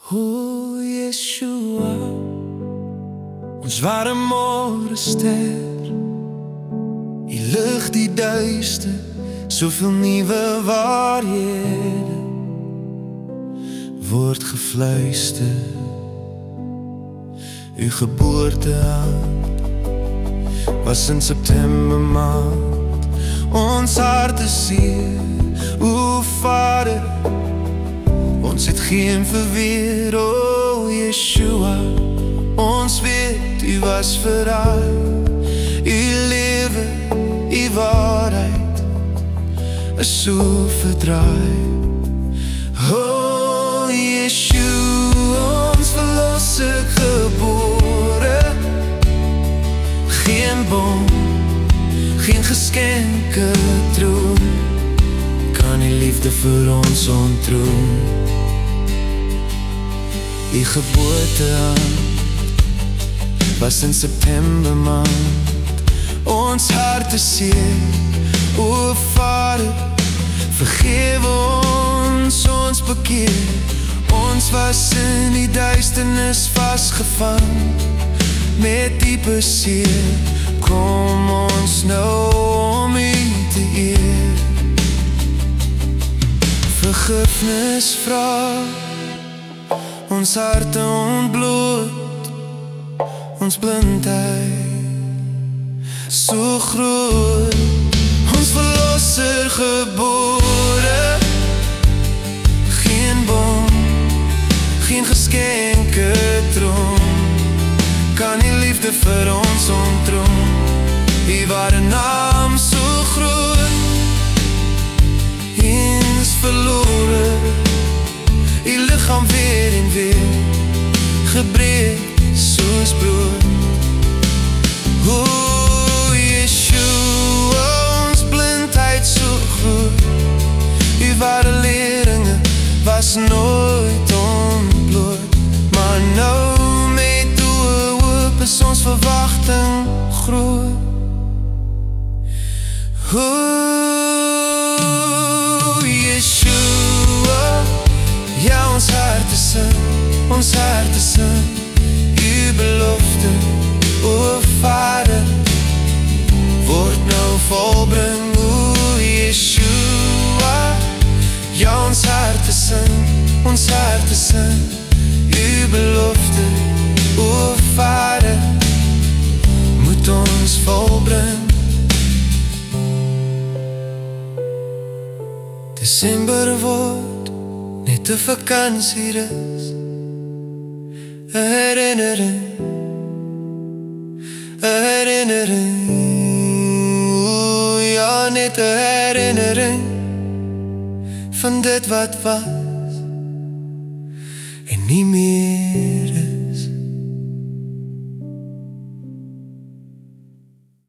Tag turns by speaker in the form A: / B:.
A: O Yeshua, ons ware morgenster. U lig die duister, soveel nuwe waarhede word gefluister. U geboorteaand was in September maand, ons harte seer. O Vader, ons het geen verweer. O Yeshua, ons weet u was verraai. U lewe, u waarheid is so verdraai. O Yeshua, ons verlosser gebore. Geen boom, geen geskenke troon kan die liefde vir ons ontroon. Die geboorteaand was in September maand, ons harte seer. O Vader, vergewe ons bekeer. Ons was in die duisternis vasgevang met diepe seer. Kom ons nou om u te eer. Vergifnis vra, ons harte ontbloot, ons blindheid so groot. Ons verlosser gebore, geen boom, geen geskenke troon kan die liefde vir ons ontroon. U ware naam so groot, eens verlore, u lichaam weer en weer gebreek soos brood. O Yeshua, ons blindheid so groot, u ware leringe was nooit ontbloot. Maar nou met oë oop is ons verwagting groot. O Yeshua, ja, ons harte sing u belofte. O Vader, word nou volbring. O Yeshua, ja, ons harte sing u belofte. O Vader, moet ons volbring. Desember word net 'n vakansierus, 'n herinnering, 'n herinnering. O ja, net 'n herinnering van dit wat was en nie meer